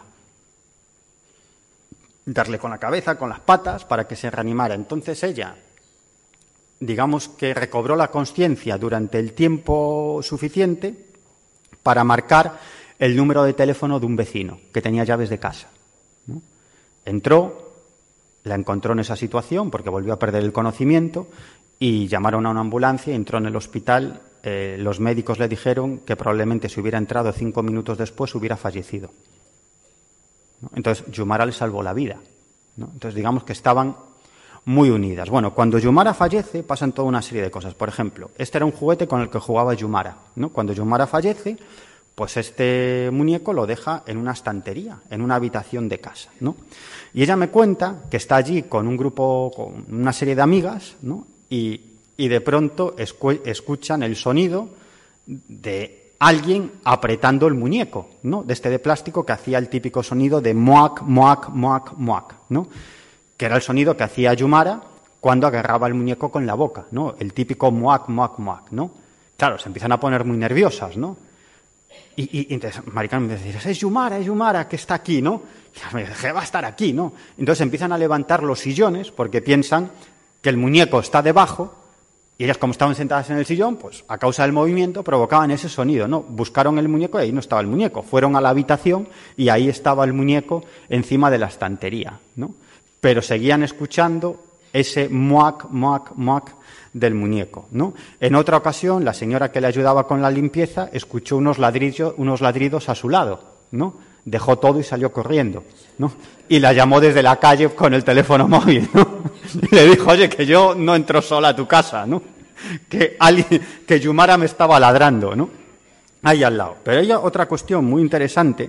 Darle con la cabeza, con las patas, para que se reanimara. Entonces ella, digamos que recobró la consciencia durante el tiempo suficiente para marcar el número de teléfono de un vecino que tenía llaves de casa, ¿no? Entró, la encontró en esa situación porque volvió a perder el conocimiento y llamaron a una ambulancia, entró en el hospital. Eh, los médicos le dijeron que probablemente si hubiera entrado cinco minutos después hubiera fallecido, ¿no? Entonces Yumara le salvó la vida, ¿no? Entonces digamos que estaban muy unidas. Bueno, cuando Yumara fallece pasan toda una serie de cosas. Por ejemplo, este era un juguete con el que jugaba Yumara, ¿no? Cuando Yumara fallece, pues este muñeco lo deja en una estantería, en una habitación de casa, ¿no? Y ella me cuenta que está allí con un grupo, con una serie de amigas, ¿no? Y, y de pronto escu- escuchan el sonido de alguien apretando el muñeco, ¿no? De este de plástico que hacía el típico sonido de moac, moac, moac, moac, ¿no? Que era el sonido que hacía Yumara cuando agarraba el muñeco con la boca, ¿no? El típico moac, moac, moac, ¿no? Claro, se empiezan a poner muy nerviosas, ¿no? Y, y, y entonces Mari Carmen me dice, es Yumara, es Yumara, que está aquí, ¿no? Y me dice, va a estar aquí, ¿no? Entonces empiezan a levantar los sillones porque piensan que el muñeco está debajo y ellas, como estaban sentadas en el sillón, pues a causa del movimiento provocaban ese sonido, ¿no? Buscaron el muñeco y ahí no estaba el muñeco. Fueron a la habitación y ahí estaba el muñeco encima de la estantería, ¿no? Pero seguían escuchando ese moac, moac, moac del muñeco, ¿no? En otra ocasión, la señora que le ayudaba con la limpieza escuchó unos ladrillos, unos ladridos a su lado, ¿no? Dejó todo y salió corriendo, ¿no? Y la llamó desde la calle con el teléfono móvil, ¿no? Y le dijo, oye, que yo no entro sola a tu casa, ¿no? Que alguien, que Yumara me estaba ladrando, ¿no? Ahí al lado. Pero hay otra cuestión muy interesante,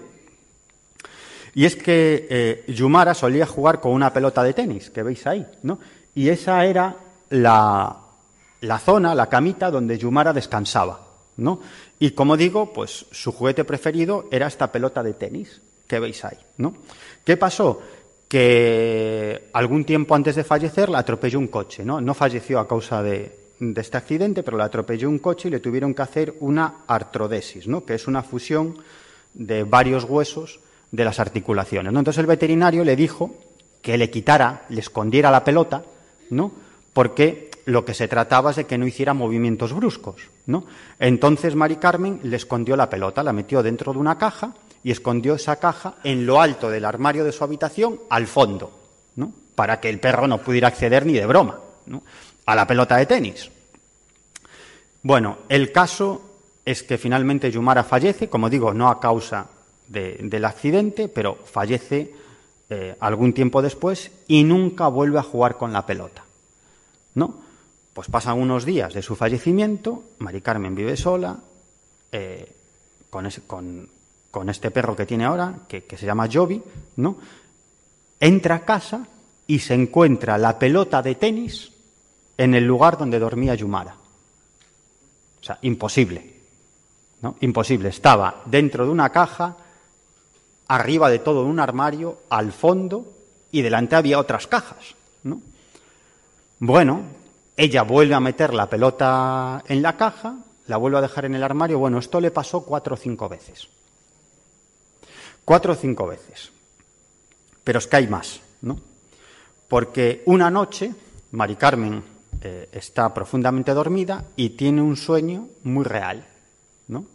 y es que eh, Yumara solía jugar con una pelota de tenis, que veis ahí, ¿no? Y esa era la, la zona, la camita donde Yumara descansaba, ¿no? Y como digo, pues su juguete preferido era esta pelota de tenis que veis ahí, ¿no? ¿Qué pasó? Que algún tiempo antes de fallecer la atropelló un coche, ¿no? No falleció a causa de, de este accidente, pero la atropelló un coche y le tuvieron que hacer una artrodesis, ¿no? Que es una fusión de varios huesos de las articulaciones, ¿no? Entonces el veterinario le dijo que le quitara, le escondiera la pelota, ¿no? Porque lo que se trataba es de que no hiciera movimientos bruscos, ¿no? Entonces Mari Carmen le escondió la pelota, la metió dentro de una caja y escondió esa caja en lo alto del armario de su habitación, al fondo, ¿no? Para que el perro no pudiera acceder ni de broma, ¿no? A la pelota de tenis. Bueno, el caso es que finalmente Yumara fallece, como digo, no a causa de, del accidente, pero fallece eh, algún tiempo después y nunca vuelve a jugar con la pelota, ¿no? Pues pasan unos días de su fallecimiento, Mari Carmen vive sola, eh, con, ese, con, con este perro que tiene ahora, que, que se llama Jovi, ¿no? Entra a casa y se encuentra la pelota de tenis en el lugar donde dormía Yumara. O sea, imposible, ¿no? Imposible. Estaba dentro de una caja, arriba de todo en un armario, al fondo, y delante había otras cajas, ¿no? Bueno, ella vuelve a meter la pelota en la caja, la vuelve a dejar en el armario. Bueno, esto le pasó cuatro o cinco veces. Cuatro o cinco veces. Pero es que hay más, ¿no? Porque una noche, Mari Carmen eh, está profundamente dormida y tiene un sueño muy real, ¿no?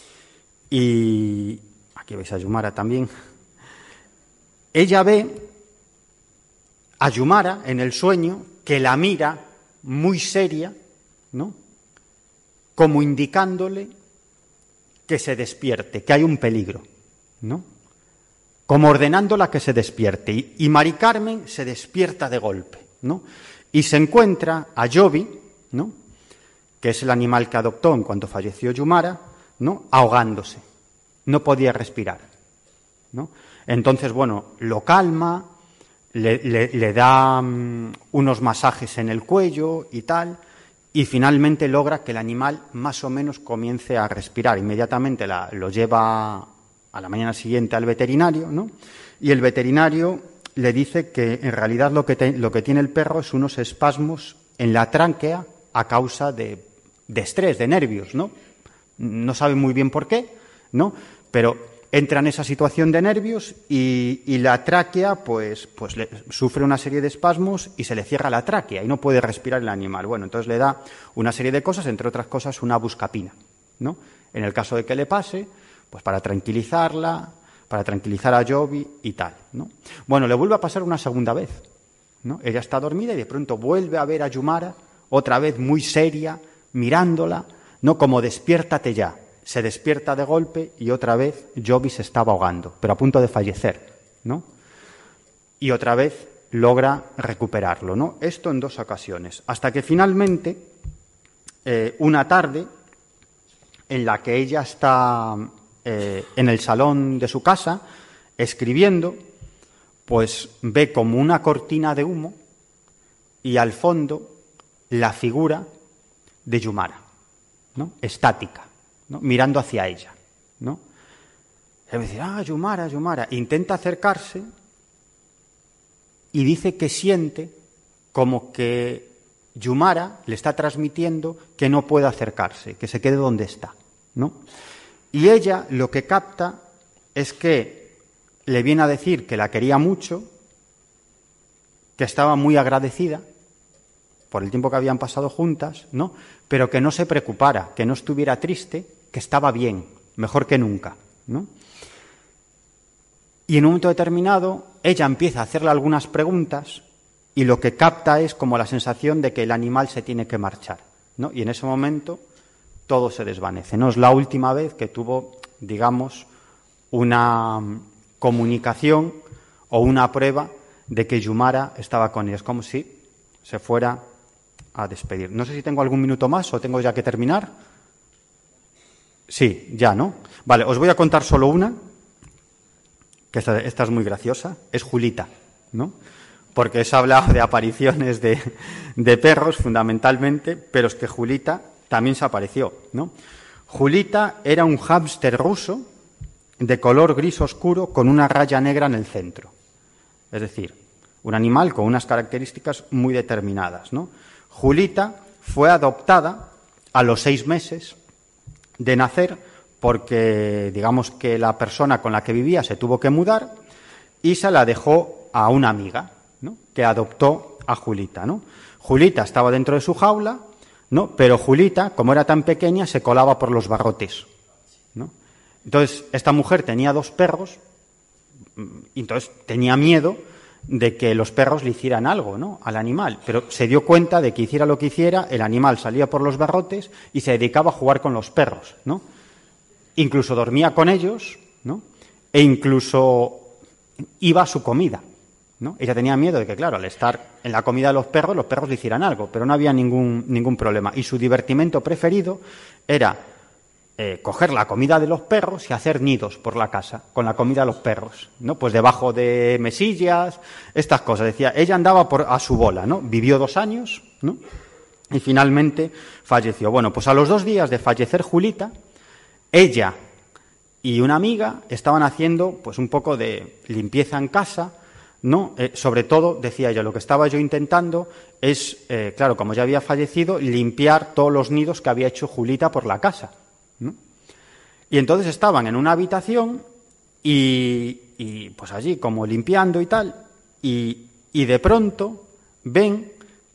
Y aquí veis a Yumara también. Ella ve a Yumara en el sueño que la mira muy seria, ¿no? Como indicándole que se despierte, que hay un peligro, ¿no? Como ordenándola que se despierte. Y, y Mari Carmen se despierta de golpe, ¿no? Y se encuentra a Jovi, ¿no? Que es el animal que adoptó en cuanto falleció Yumara, ¿no? Ahogándose. No podía respirar, ¿no? Entonces, bueno, lo calma, le, le, le da um, unos masajes en el cuello y tal, y finalmente logra que el animal más o menos comience a respirar. Inmediatamente la, lo lleva a la mañana siguiente al veterinario, ¿no? Y el veterinario le dice que en realidad lo que, te, lo que tiene el perro es unos espasmos en la tráquea a causa de, de estrés, de nervios, ¿no? No sabe muy bien por qué, ¿no? Pero entra en esa situación de nervios y, y la tráquea pues, pues le, sufre una serie de espasmos y se le cierra la tráquea y no puede respirar el animal. Bueno, entonces le da una serie de cosas, entre otras cosas una buscapina, ¿no? En el caso de que le pase, pues para tranquilizarla, para tranquilizar a Jovi y tal, ¿no? Bueno, le vuelve a pasar una segunda vez, ¿no? Ella está dormida y de pronto vuelve a ver a Yumara otra vez muy seria, mirándola, ¿no? Como despiértate ya. Se despierta de golpe y otra vez Jobbik se estaba ahogando, pero a punto de fallecer, ¿no? Y otra vez logra recuperarlo, ¿no? Esto en dos ocasiones, hasta que finalmente, eh, una tarde, en la que ella está eh, en el salón de su casa, escribiendo, pues ve como una cortina de humo y al fondo la figura de Yumara, ¿no? Estática, ¿no? Mirando hacia ella, ¿no? Ella me dice, ah, Yumara, Yumara. Intenta acercarse y dice que siente como que Yumara le está transmitiendo que no puede acercarse, que se quede donde está, ¿no? Y ella lo que capta es que le viene a decir que la quería mucho, que estaba muy agradecida por el tiempo que habían pasado juntas, ¿no? Pero que no se preocupara, que no estuviera triste, que estaba bien, mejor que nunca, ¿no? Y en un momento determinado, ella empieza a hacerle algunas preguntas y lo que capta es como la sensación de que el animal se tiene que marchar, ¿no? Y en ese momento todo se desvanece. No es la última vez que tuvo, digamos, una comunicación o una prueba de que Yumara estaba con ella. Es como si se fuera a despedir. No sé si tengo algún minuto más o tengo ya que terminar. Sí, ya, ¿no? Vale, os voy a contar solo una, que esta, esta es muy graciosa, es Julita, ¿no? Porque os he hablado de apariciones de, de perros, fundamentalmente, pero es que Julita también se apareció, ¿no? Julita era un hámster ruso de color gris oscuro con una raya negra en el centro. Es decir, un animal con unas características muy determinadas, ¿no? Julita fue adoptada a los seis meses de nacer porque, digamos que la persona con la que vivía se tuvo que mudar y se la dejó a una amiga, ¿no? Que adoptó a Julita, ¿no? Julita estaba dentro de su jaula, ¿no? Pero Julita, como era tan pequeña, se colaba por los barrotes, ¿no? Entonces, esta mujer tenía dos perros y entonces tenía miedo de que los perros le hicieran algo, ¿no? Al animal, pero se dio cuenta de que hiciera lo que hiciera, el animal salía por los barrotes y se dedicaba a jugar con los perros, ¿no? Incluso dormía con ellos, ¿no? E incluso iba a su comida, ¿no? Ella tenía miedo de que, claro, al estar en la comida de los perros, los perros le hicieran algo, pero no había ningún, ningún problema. Y su divertimento preferido era eh, coger la comida de los perros y hacer nidos por la casa con la comida de los perros, ¿no? Pues debajo de mesillas, estas cosas. Decía, ella andaba por, a su bola, ¿no? Vivió dos años, ¿no? Y finalmente falleció. Bueno, pues a los dos días de fallecer Julita, ella y una amiga estaban haciendo pues un poco de limpieza en casa, ¿no? Eh, sobre todo, decía ella, lo que estaba yo intentando es, eh, claro, como ya había fallecido, limpiar todos los nidos que había hecho Julita por la casa, ¿no? Y entonces estaban en una habitación y, y pues allí como limpiando y tal, y, y de pronto ven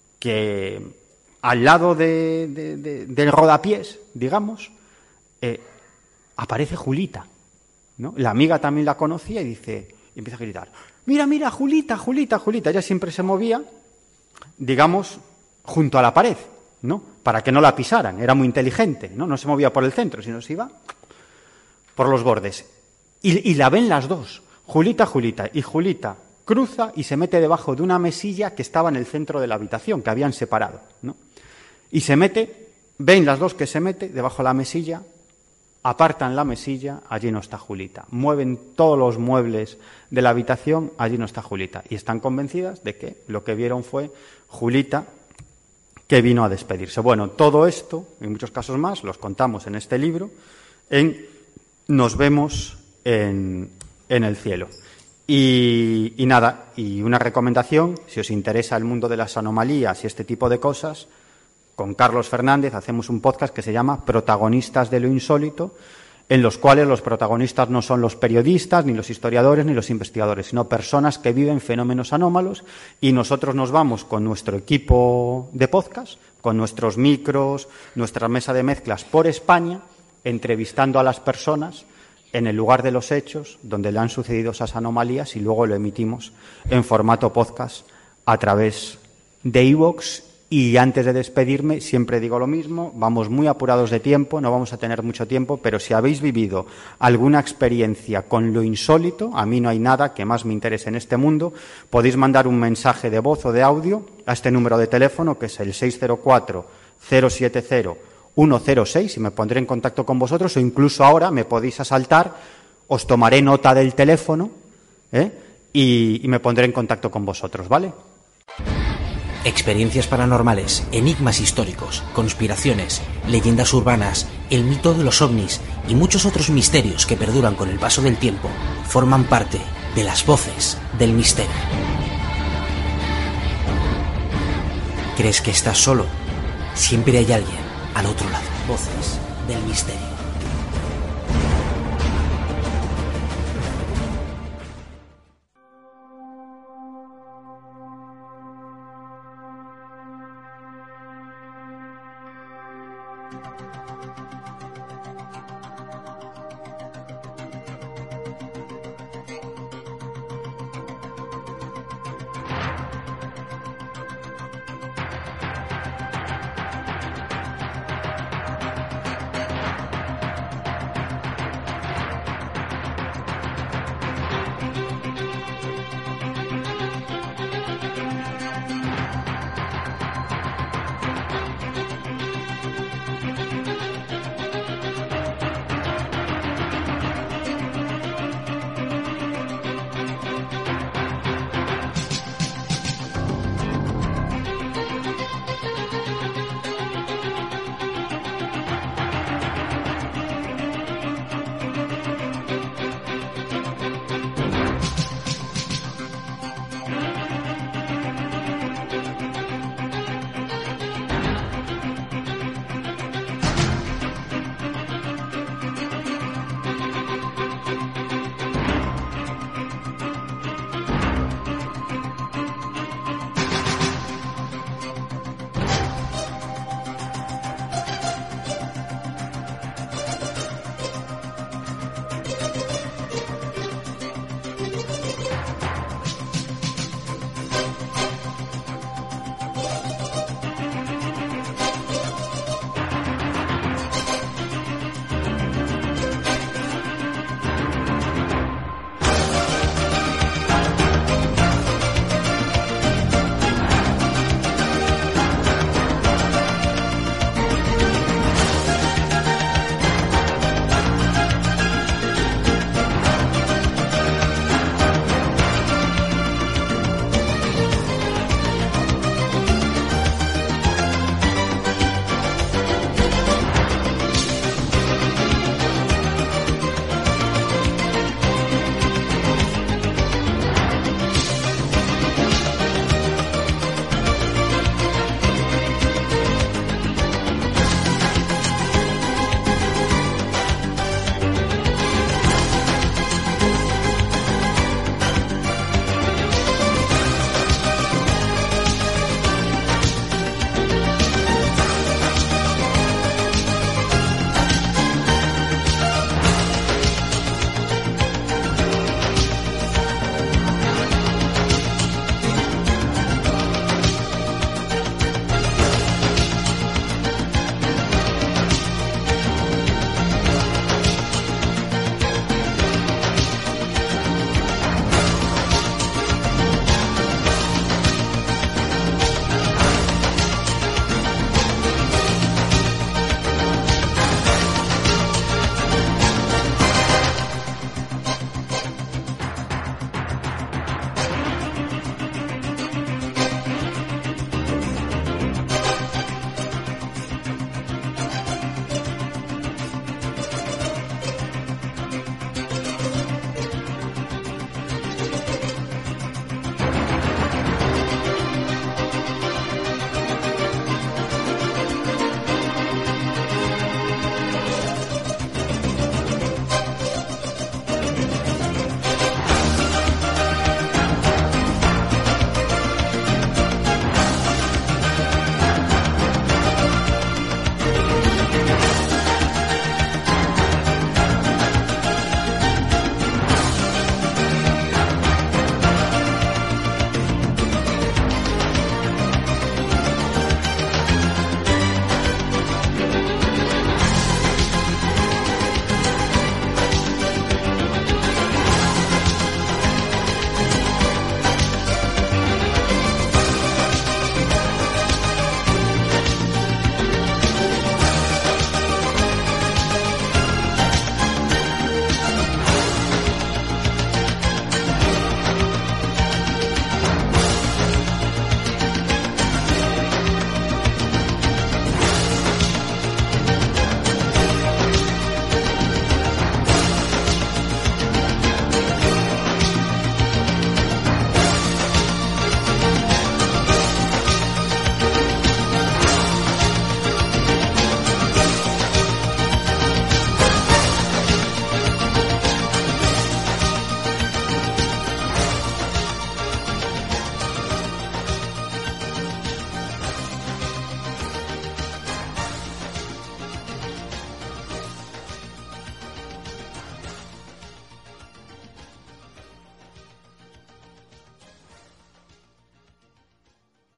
que al lado de, de, de, del rodapiés, digamos, eh, aparece Julita, ¿no? La amiga también la conocía y dice, y empieza a gritar, mira, mira, Julita, Julita, Julita. Ella siempre se movía, digamos, junto a la pared, ¿no? Para que no la pisaran. Era muy inteligente, ¿no? No se movía por el centro, sino se iba por los bordes. Y, y la ven las dos, Julita, Julita. Y Julita cruza y se mete debajo de una mesilla que estaba en el centro de la habitación, que habían separado, ¿no? Y se mete, ven las dos que se mete debajo de la mesilla, apartan la mesilla, allí no está Julita. Mueven todos los muebles de la habitación, allí no está Julita. Y están convencidas de que lo que vieron fue Julita que vino a despedirse. Bueno, todo esto, y muchos casos más, los contamos en este libro, en Nos vemos en, en el cielo. Y, y nada, y una recomendación, si os interesa el mundo de las anomalías y este tipo de cosas, con Carlos Fernández hacemos un podcast que se llama Protagonistas de lo insólito, en los cuales los protagonistas no son los periodistas, ni los historiadores, ni los investigadores, sino personas que viven fenómenos anómalos, y nosotros nos vamos con nuestro equipo de podcast, con nuestros micros, nuestra mesa de mezclas por España, entrevistando a las personas en el lugar de los hechos, donde le han sucedido esas anomalías, y luego lo emitimos en formato podcast a través de iVoox Y antes de despedirme, siempre digo lo mismo, vamos muy apurados de tiempo, no vamos a tener mucho tiempo, pero si habéis vivido alguna experiencia con lo insólito, a mí no hay nada que más me interese en este mundo, podéis mandar un mensaje de voz o de audio a este número de teléfono, que es el seis cero cuatro, cero siete cero, uno cero seis, y me pondré en contacto con vosotros, o incluso ahora me podéis asaltar, os tomaré nota del teléfono, ¿eh? y, y me pondré en contacto con vosotros, ¿vale? Experiencias paranormales, enigmas históricos, conspiraciones, leyendas urbanas, el mito de los ovnis y muchos otros misterios que perduran con el paso del tiempo forman parte de las voces del misterio. ¿Crees que estás solo? Siempre hay alguien al otro lado. Voces del misterio.